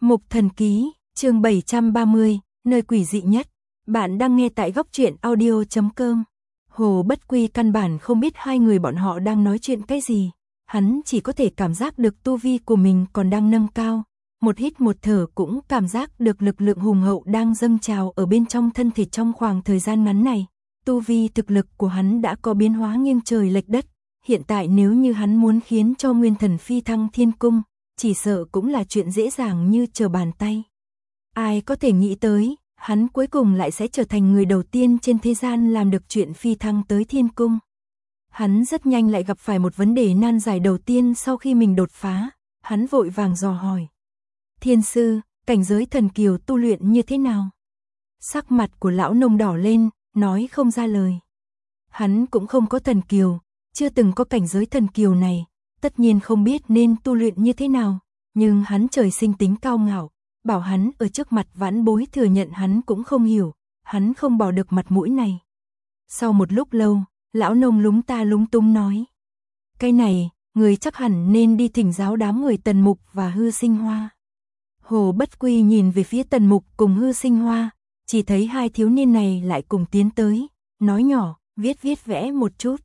Mục Thần Ký, chương 730, nơi quỷ dị nhất. Bạn đang nghe tại góc truyện audio.com. Hồ Bất Quy căn bản không biết hai người bọn họ đang nói chuyện cái gì. Hắn chỉ có thể cảm giác được tu vi của mình còn đang nâng cao. Một hít một thở cũng cảm giác được lực lượng hùng hậu đang dâng trào ở bên trong thân thể trong khoảng thời gian ngắn này. Tu vi thực lực của hắn đã có biến hóa nghiêng trời lệch đất. Hiện tại nếu như hắn muốn khiến cho Nguyên Thần phi thăng thiên cung, chỉ sợ cũng là chuyện dễ dàng như trở bàn tay. Ai có thể nghĩ tới, hắn cuối cùng lại sẽ trở thành người đầu tiên trên thế gian làm được chuyện phi thăng tới thiên cung. Hắn rất nhanh lại gặp phải một vấn đề nan giải đầu tiên sau khi mình đột phá, hắn vội vàng dò hỏi. Thiên sư, cảnh giới thần kiều tu luyện như thế nào? Sắc mặt của lão nông đỏ lên, nói không ra lời. Hắn cũng không có thần kiều, chưa từng có cảnh giới thần kiều này, tất nhiên không biết nên tu luyện như thế nào, nhưng hắn trời sinh tính cao ngạo, bảo hắn ở trước mặt vãn bối thừa nhận hắn cũng không hiểu, hắn không bỏ được mặt mũi này. Sau một lúc lâu, lão nông lúng ta lúng túng nói. Cái này, người chắc hẳn nên đi thỉnh giáo đám người Tần Mục và Hư Sinh Hoa. Hồ Bất Quy nhìn về phía Tần Mục cùng Hư Sinh Hoa, chỉ thấy hai thiếu niên này lại cùng tiến tới, nói nhỏ, viết vẽ một chút.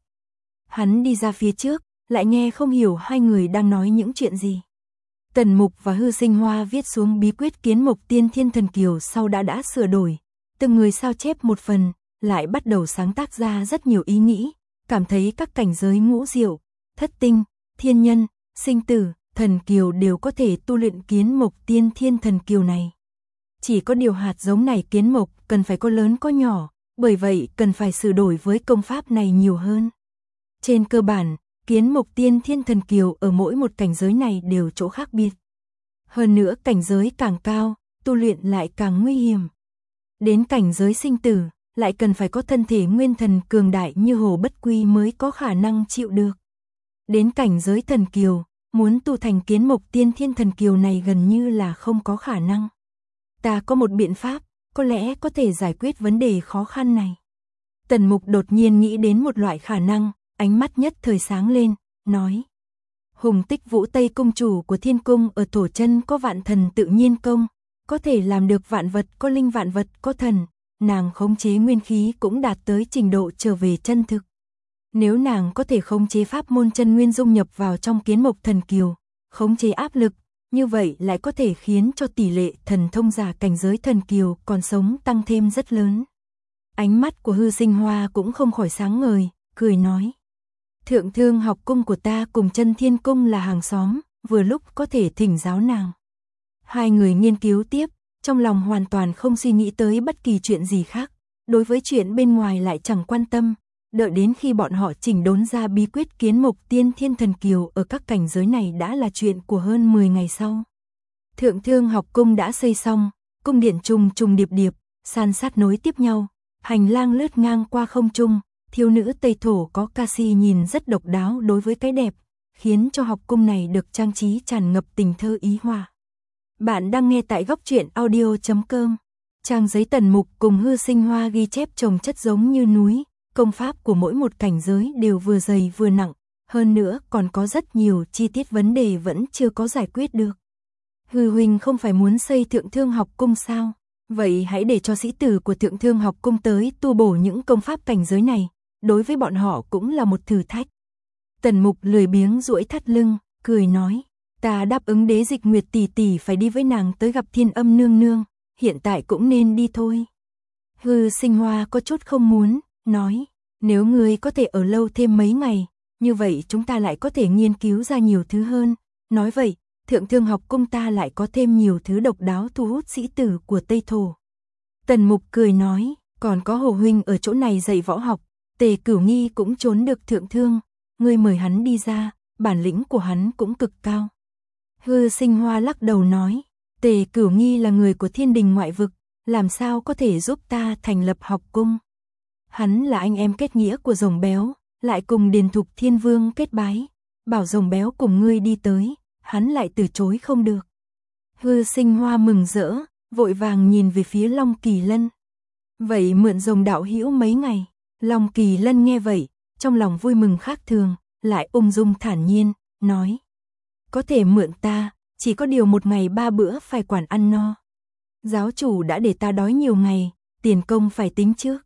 Hắn đi ra phía trước, lại nghe không hiểu hai người đang nói những chuyện gì. Tần Mục và Hư Sinh Hoa viết xuống bí quyết Kiến Mộc Tiên Thiên Thần Kiều sau đã sửa đổi, từng người sao chép một phần, lại bắt đầu sáng tác ra rất nhiều ý nghĩ, cảm thấy các cảnh giới ngũ diệu, thất tinh, thiên nhân, sinh tử, thần kiều đều có thể tu luyện Kiến Mộc Tiên Thiên Thần Kiều này. Chỉ có điều hạt giống này kiến mộc cần phải có lớn có nhỏ, bởi vậy cần phải sửa đổi với công pháp này nhiều hơn. Trên cơ bản, Kiến Mộc Tiên Thiên Thần Kiều ở mỗi một cảnh giới này đều chỗ khác biệt. Hơn nữa cảnh giới càng cao, tu luyện lại càng nguy hiểm. Đến cảnh giới sinh tử, lại cần phải có thân thể nguyên thần cường đại như Hồ Bất Quy mới có khả năng chịu được. Đến cảnh giới thần kiều, muốn tu thành Kiến Mộc Tiên Thiên Thần Kiều này gần như là không có khả năng. Ta có một biện pháp, có lẽ có thể giải quyết vấn đề khó khăn này. Tần Mục đột nhiên nghĩ đến một loại khả năng, ánh mắt nhất thời sáng lên, nói. Hùng Tích Vũ Tây Cung chủ của Thiên Cung ở Thổ Chân có vạn thần tự nhiên công, có thể làm được vạn vật có linh vạn vật có thần, nàng khống chế nguyên khí cũng đạt tới trình độ trở về chân thực. Nếu nàng có thể khống chế pháp môn chân nguyên dung nhập vào trong Kiến Mộc Thần Kiều, khống chế áp lực, như vậy lại có thể khiến cho tỷ lệ thần thông giả cảnh giới thần kiều còn sống tăng thêm rất lớn. Ánh mắt của Hư Sinh Hoa cũng không khỏi sáng ngời, cười nói. Thượng Thương học cung của ta cùng Chân Thiên Cung là hàng xóm, vừa lúc có thể thỉnh giáo nàng. Hai người nghiên cứu tiếp, trong lòng hoàn toàn không suy nghĩ tới bất kỳ chuyện gì khác, đối với chuyện bên ngoài lại chẳng quan tâm, đợi đến khi bọn họ chỉnh đốn ra bí quyết Kiến Mộc Tiên Thiên Thần Kiều ở các cảnh giới này đã là chuyện của hơn 10 ngày sau. Thượng Thương học cung đã xây xong, cung điện trùng trùng điệp điệp, san sát nối tiếp nhau, hành lang lướt ngang qua không trung, thiếu nữ Tây Thổ có ca si nhìn rất độc đáo đối với cái đẹp, khiến cho học cung này được trang trí tràn ngập tình thơ ý hòa. Bạn đang nghe tại góc truyện audio.com. Trang giấy Tần Mục cùng Hư Sinh Hoa ghi chép chồng chất giống như núi, công pháp của mỗi một cảnh giới đều vừa dày vừa nặng, hơn nữa còn có rất nhiều chi tiết vấn đề vẫn chưa có giải quyết được. Hư huynh không phải muốn xây Thượng Thương học cung sao? Vậy hãy để cho sĩ tử của Thượng Thương học cung tới tu bổ những công pháp cảnh giới này, đối với bọn họ cũng là một thử thách. Tần Mục lười biếng duỗi thắt lưng, cười nói, ta đáp ứng Đế Dịch Nguyệt tỷ tỷ phải đi với nàng tới gặp Thiên Âm nương nương, hiện tại cũng nên đi thôi. Hư Sinh Hoa có chút không muốn, nói, nếu ngươi có thể ở lâu thêm mấy ngày, như vậy chúng ta lại có thể nghiên cứu ra nhiều thứ hơn. Nói vậy, Thượng Thương học cung ta lại có thêm nhiều thứ độc đáo thu hút sĩ tử của Tây Thổ. Tần Mục cười nói, còn có Hồ huynh ở chỗ này dạy võ học, Tề Cửu Nghi cũng trốn được Thượng Thương, ngươi mời hắn đi ra, bản lĩnh của hắn cũng cực cao. Hư Sinh Hoa lắc đầu nói, Tề Cửu Nghi là người của Thiên Đình ngoại vực, làm sao có thể giúp ta thành lập học cung. Hắn là anh em kết nghĩa của Rồng Béo, lại cùng Điền Thục Thiên Vương kết bái, bảo Rồng Béo cùng ngươi đi tới, hắn lại từ chối không được. Hư Sinh Hoa mừng rỡ, vội vàng nhìn về phía Long Kỳ Lân. Vậy mượn Rồng đạo hữu mấy ngày? Long Kỳ Lân nghe vậy, trong lòng vui mừng khác thường, lại ung dung thản nhiên, nói. Có thể mượn ta, chỉ có điều một ngày 3 bữa phải quản ăn no. Giáo chủ đã để ta đói nhiều ngày, tiền công phải tính trước.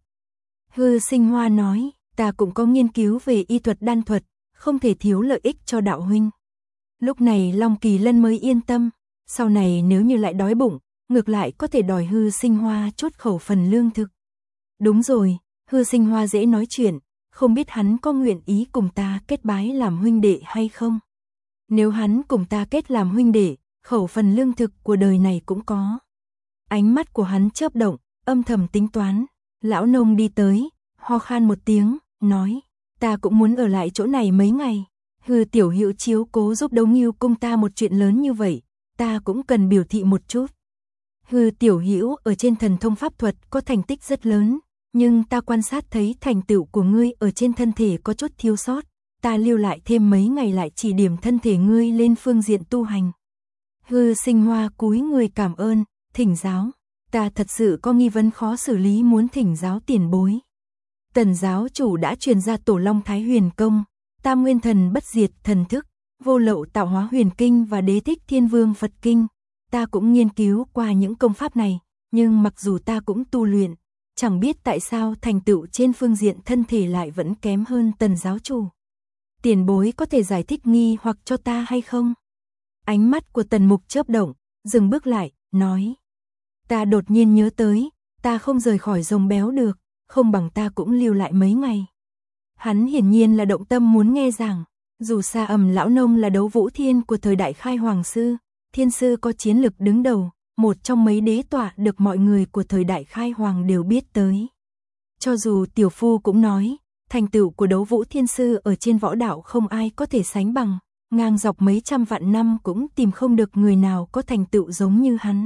Hư Sinh Hoa nói, ta cũng có nghiên cứu về y thuật đan thuật, không thể thiếu lợi ích cho đạo huynh. Lúc này Long Kỳ Lân mới yên tâm, sau này nếu như lại đói bụng, ngược lại có thể đòi Hư Sinh Hoa chốt khẩu phần lương thực. Đúng rồi, Hư Sinh Hoa dễ nói chuyện, không biết hắn có nguyện ý cùng ta kết bái làm huynh đệ hay không. Nếu hắn cùng ta kết làm huynh đệ, khẩu phần lương thực của đời này cũng có. Ánh mắt của hắn chớp động, âm thầm tính toán. Lão nông đi tới, ho khan một tiếng, nói, ta cũng muốn ở lại chỗ này mấy ngày. Hư tiểu hữu chiếu cố giúp Đấu Ngưu cung ta một chuyện lớn như vậy, ta cũng cần biểu thị một chút. Hư tiểu hữu ở trên thần thông pháp thuật có thành tích rất lớn, nhưng ta quan sát thấy thành tựu của ngươi ở trên thân thể có chút thiếu sót, ta lưu lại thêm mấy ngày lại chỉ điểm thân thể ngươi lên phương diện tu hành. Hư Sinh Hoa cúi người cảm ơn, thỉnh giáo, ta thật sự có nghi vấn khó xử lý muốn thỉnh giáo tiền bối. Tần giáo chủ đã truyền ra Tổ Long Thái Huyền Công, Tam Nguyên Thần Bất Diệt Thần Thức, Vô Lậu Tạo Hóa Huyền Kinh và Đế Thích Thiên Vương Phật Kinh. Ta cũng nghiên cứu qua những công pháp này, nhưng mặc dù ta cũng tu luyện, chẳng biết tại sao thành tựu trên phương diện thân thể lại vẫn kém hơn Tần giáo chủ. Tiền bối có thể giải thích nghi hoặc cho ta hay không? Ánh mắt của Tần Mục chớp động, dừng bước lại, nói. Ta đột nhiên nhớ tới, ta không rời khỏi rồng béo được, không bằng ta cũng lưu lại mấy ngày. Hắn hiển nhiên là động tâm muốn nghe giảng, dù Sa Ầm lão nông là Đấu Vũ Thiên của thời đại Khai Hoàng sư, thiên sư có chiến lực đứng đầu, một trong mấy đế tọa được mọi người của thời đại Khai Hoàng đều biết tới. Cho dù tiểu phu cũng nói, thành tựu của Đấu Vũ Thiên sư ở trên võ đạo không ai có thể sánh bằng, ngang dọc mấy trăm vạn năm cũng tìm không được người nào có thành tựu giống như hắn.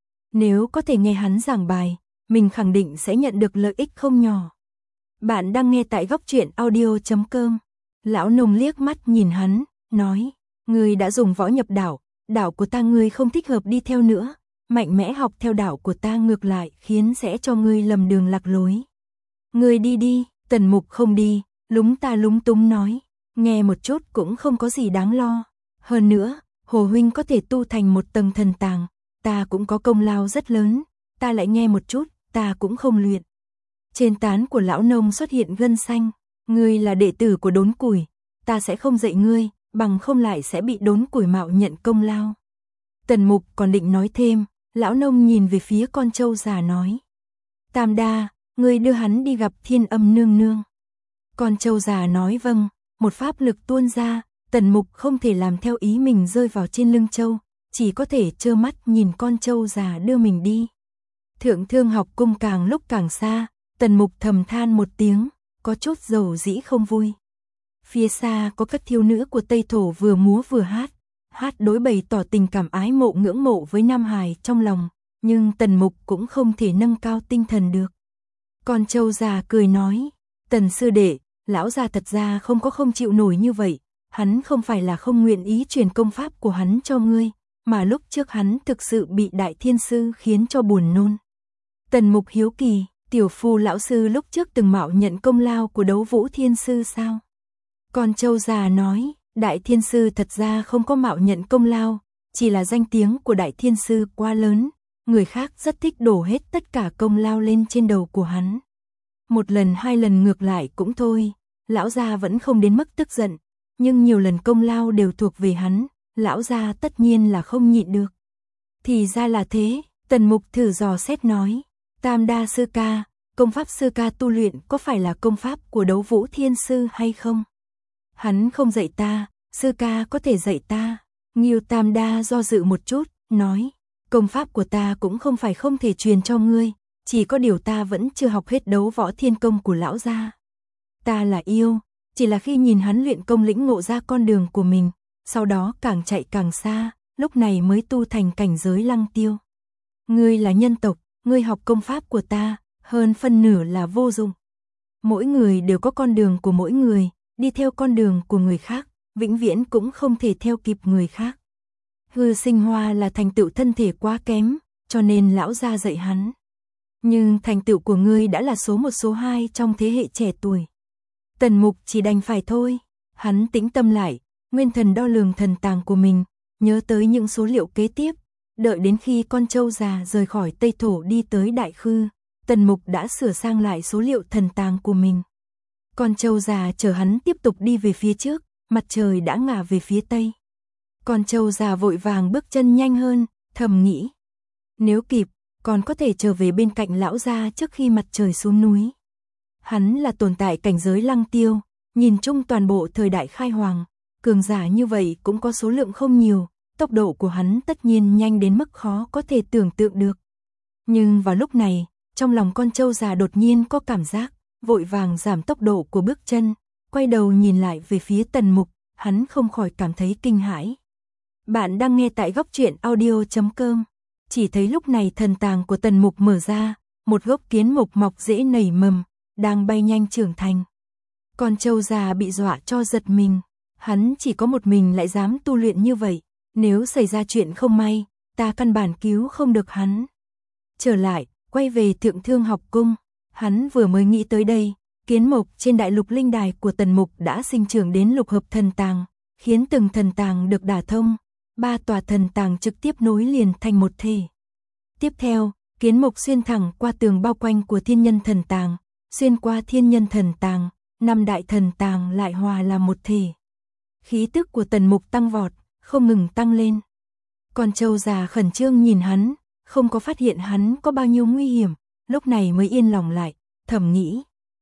Nếu có thể nghe hắn giảng bài, mình khẳng định sẽ nhận được lợi ích không nhỏ. Bạn đang nghe tại Góc Truyện Audio.com. Lão nông liếc mắt nhìn hắn, nói, ngươi đã dùng võ nhập đạo, đạo của ta ngươi không thích hợp đi theo nữa, mạnh mẽ học theo đạo của ta ngược lại khiến sẽ cho ngươi lầm đường lạc lối. Ngươi đi đi, Tần Mục không đi, lúng ta lúng túng nói, nghe một chút cũng không có gì đáng lo. Hơn nữa, Hồ huynh có thể tu thành một tầng thần tàng, ta cũng có công lao rất lớn, ta lại nghe một chút, ta cũng không luyện. Trên trán của lão nông xuất hiện gân xanh, ngươi là đệ tử của Đốn Củi, ta sẽ không dạy ngươi, bằng không lại sẽ bị Đốn Củi mạo nhận công lao. Tần Mục còn định nói thêm, lão nông nhìn về phía con trâu già nói. Tam đa, ngươi đưa hắn đi gặp Thiên Âm nương nương. Con trâu già nói vâng, một pháp lực tuôn ra, Tần Mục không thể làm theo ý mình rơi vào trên lưng trâu, chỉ có thể trơ mắt nhìn con trâu già đưa mình đi. Thượng Thương Học Cung càng lúc càng xa, Tần Mục thầm than một tiếng, có chút dầu dĩ không vui. Phía xa có các thiếu nữ của Tây Thổ vừa múa vừa hát đối bày tỏ tình cảm ái mộ ngưỡng mộ với Nam Hải trong lòng, nhưng Tần Mục cũng không thể nâng cao tinh thần được. Con trâu già cười nói, Tần sư đệ, lão già thật ra không chịu nổi như vậy, hắn không phải là không nguyện ý truyền công pháp của hắn cho ngươi, mà lúc trước hắn thực sự bị Đại Thiên sư khiến cho buồn nôn. Tần Mục hiếu kỳ, tiểu phu lão sư lúc trước từng mạo nhận công lao của Đấu Vũ Thiên sư sao? Con trâu già nói, Đại Thiên sư thật ra không có mạo nhận công lao, chỉ là danh tiếng của Đại Thiên sư quá lớn, người khác rất thích đổ hết tất cả công lao lên trên đầu của hắn. Một lần hai lần ngược lại cũng thôi, lão gia vẫn không đến mức tức giận, nhưng nhiều lần công lao đều thuộc về hắn, lão gia tất nhiên là không nhịn được. Thì ra là thế, Tần Mục thử dò xét nói, Tam đa sư ca, công pháp sư ca tu luyện có phải là công pháp của Đấu Vũ Thiên sư hay không? Hắn không dạy ta, sư ca có thể dạy ta. Nghiêu Tam đa do dự một chút, nói, công pháp của ta cũng không phải không thể truyền cho ngươi, chỉ có điều ta vẫn chưa học hết Đấu Võ Thiên công của lão gia. Ta là yêu, chỉ là khi nhìn hắn luyện công lĩnh ngộ ra con đường của mình, sau đó càng chạy càng xa, lúc này mới tu thành cảnh giới Lăng Tiêu. Ngươi là nhân tộc, ngươi học công pháp của ta, hơn phân nửa là vô dụng. Mỗi người đều có con đường của mỗi người, đi theo con đường của người khác, vĩnh viễn cũng không thể theo kịp người khác. Hư Sinh Hoa là thành tựu thân thể quá kém, cho nên lão gia dạy hắn. Nhưng thành tựu của ngươi đã là số 1 số 2 trong thế hệ trẻ tuổi. Tần Mục chỉ đành phải thôi, hắn tĩnh tâm lại, nguyên thần đo lường thần tàng của mình, nhớ tới những số liệu kế tiếp. Đợi đến khi con trâu già rời khỏi Tây Thổ đi tới Đại Khư, Tần Mục đã sửa sang lại số liệu thần tàng của mình. Con trâu già chở hắn tiếp tục đi về phía trước, mặt trời đã ngả về phía Tây. Con trâu già vội vàng bước chân nhanh hơn, thầm nghĩ. Nếu kịp, còn có thể trở về bên cạnh lão gia trước khi mặt trời xuống núi. Hắn là tồn tại cảnh giới Lăng Tiêu, nhìn chung toàn bộ thời đại khai hoàng, cường giả như vậy cũng có số lượng không nhiều, tốc độ của hắn tất nhiên nhanh đến mức khó có thể tưởng tượng được. Nhưng vào lúc này, trong lòng con trâu già đột nhiên có cảm giác, vội vàng giảm tốc độ của bước chân, quay đầu nhìn lại về phía Tần Mục, hắn không khỏi cảm thấy kinh hãi. Bạn đang nghe tại góc truyện audio.com. Chỉ thấy lúc này thần tàng của Tần Mục mở ra, một gốc kiến mục mọc rễ nảy mầm, đang bay nhanh trưởng thành. Con trâu già bị dọa cho giật mình, hắn chỉ có một mình lại dám tu luyện như vậy, nếu xảy ra chuyện không may, ta căn bản cứu không được hắn. Trở lại, quay về Thượng Thương học cung, hắn vừa mới nghĩ tới đây, kiến mục trên đại lục linh đài của Tần Mục đã sinh trưởng đến lục hợp thần tàng, khiến từng thần tàng được đả thông, 3 tòa thần tàng trực tiếp nối liền thành một thể. Tiếp theo, kiến mục xuyên thẳng qua tường bao quanh của thiên nhân thần tàng, xuyên qua thiên nhân thần tàng, 5 đại thần tàng lại hòa làm một thể. Khí tức của Tần Mục tăng vọt, không ngừng tăng lên. Con trâu già khẩn trương nhìn hắn, không có phát hiện hắn có bao nhiêu nguy hiểm, lúc này mới yên lòng lại, thầm nghĩ.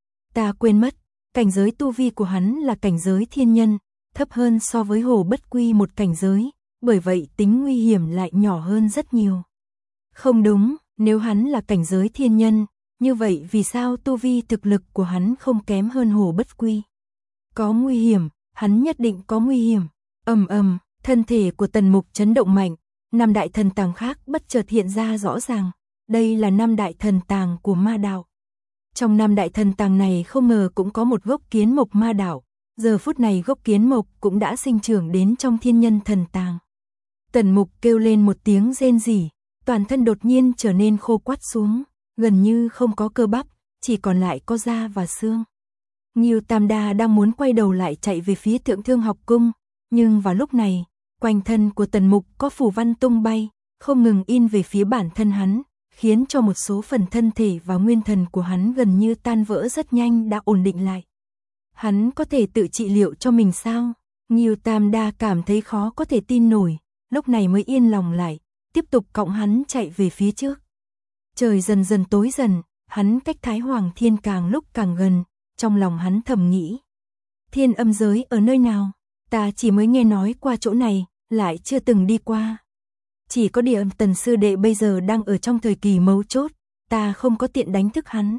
Ta quên mất, cảnh giới tu vi của hắn là cảnh giới thiên nhân, thấp hơn so với Hồ Bất Quy một cảnh giới, bởi vậy tính nguy hiểm lại nhỏ hơn rất nhiều. Không đúng, nếu hắn là cảnh giới thiên nhân, như vậy vì sao tu vi thực lực của hắn không kém hơn Hồ Bất Quy? Có nguy hiểm, hắn nhất định có nguy hiểm. Ầm ầm, thân thể của Tần Mục chấn động mạnh, 5 đại thần tàng khác bất chợt hiện ra rõ ràng, đây là 5 đại thần tàng của ma đạo. Trong 5 đại thần tàng này không ngờ cũng có một gốc kiến mục ma đạo, giờ phút này gốc kiến mục cũng đã sinh trưởng đến trong thiên nhân thần tàng. Tần Mục kêu lên một tiếng rên rỉ, toàn thân đột nhiên trở nên khô quắt xuống, gần như không có cơ bắp, chỉ còn lại có da và xương. Ngưu Tam Đa đang muốn quay đầu lại chạy về phía Thượng Thương học cung, nhưng vào lúc này, quanh thân của Tần Mục có phù văn tung bay, không ngừng in về phía bản thân hắn, khiến cho một số phần thân thể và nguyên thần của hắn gần như tan vỡ rất nhanh đã ổn định lại. Hắn có thể tự trị liệu cho mình sao? Ngưu Tam Đa cảm thấy khó có thể tin nổi, lúc này mới yên lòng lại, tiếp tục cõng hắn chạy về phía trước. Trời dần dần tối dần, hắn cách Thái Hoàng Thiên càng lúc càng gần, trong lòng hắn thầm nghĩ. Thiên âm giới ở nơi nào? Ta chỉ mới nghe nói qua chỗ này, lại chưa từng đi qua. Chỉ có Địa Âm Tần sư đệ bây giờ đang ở trong thời kỳ mấu chốt, ta không có tiện đánh thức hắn.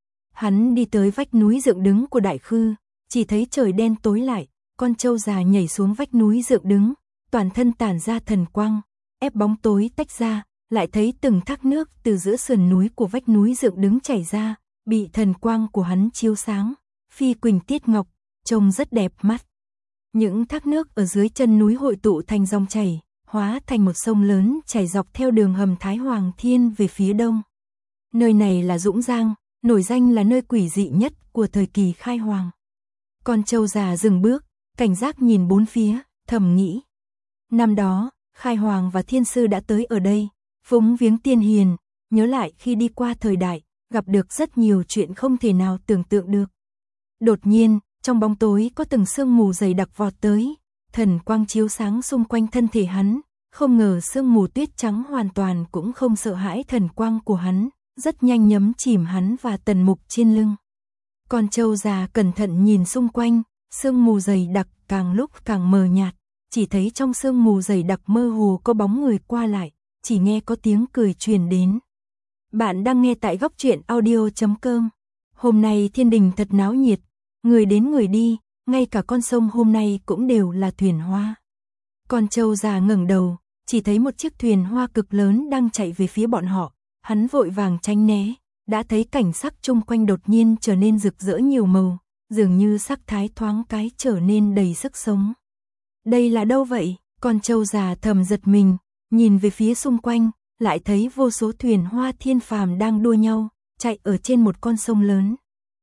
Hắn đi tới vách núi dựng đứng của Đại Khư, chỉ thấy trời đen tối lại, con trâu già nhảy xuống vách núi dựng đứng, toàn thân tản ra thần quang, ép bóng tối tách ra, lại thấy từng thác nước từ giữa sườn núi của vách núi dựng đứng chảy ra, bị thần quang của hắn chiếu sáng, phi quỳnh tiết ngọc, trông rất đẹp mắt. Những thác nước ở dưới chân núi hội tụ thành dòng chảy, hóa thành một sông lớn chảy dọc theo đường hầm Thái Hoàng Thiên về phía đông. Nơi này là Dũng Giang, nổi danh là nơi quỷ dị nhất của thời kỳ khai hoàng. Con trâu già dừng bước, cảnh giác nhìn bốn phía, thầm nghĩ. Năm đó, Khai Hoàng và Thiên Sư đã tới ở đây, phúng viếng tiên hiền, nhớ lại khi đi qua thời đại, gặp được rất nhiều chuyện không thể nào tưởng tượng được. Đột nhiên, trong bóng tối có từng sương mù dày đặc vọt tới, thần quang chiếu sáng xung quanh thân thể hắn, không ngờ sương mù tuyết trắng hoàn toàn cũng không sợ hãi thần quang của hắn, rất nhanh nhấm chìm hắn và Tần Mục trên lưng. Con trâu già cẩn thận nhìn xung quanh, sương mù dày đặc càng lúc càng mờ nhạt, chỉ thấy trong sương mù dày đặc mơ hồ có bóng người qua lại, chỉ nghe có tiếng cười truyền đến. Bạn đang nghe tại góc truyện audio.com. Hôm nay thiên đình thật náo nhiệt, người đến người đi, ngay cả con sông hôm nay cũng đều là thuyền hoa. Con trâu già ngẩng đầu, chỉ thấy một chiếc thuyền hoa cực lớn đang chạy về phía bọn họ, hắn vội vàng tránh né, đã thấy cảnh sắc chung quanh đột nhiên trở nên rực rỡ nhiều màu, dường như sắc thái thoáng cái trở nên đầy sức sống. Đây là đâu vậy? Con trâu già thầm giật mình, nhìn về phía xung quanh, lại thấy vô số thuyền hoa thiên phàm đang đua nhau, chạy ở trên một con sông lớn.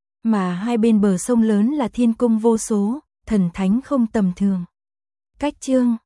Mà hai bên bờ sông lớn là thiên cung vô số, thần thánh không tầm thường. Cách chương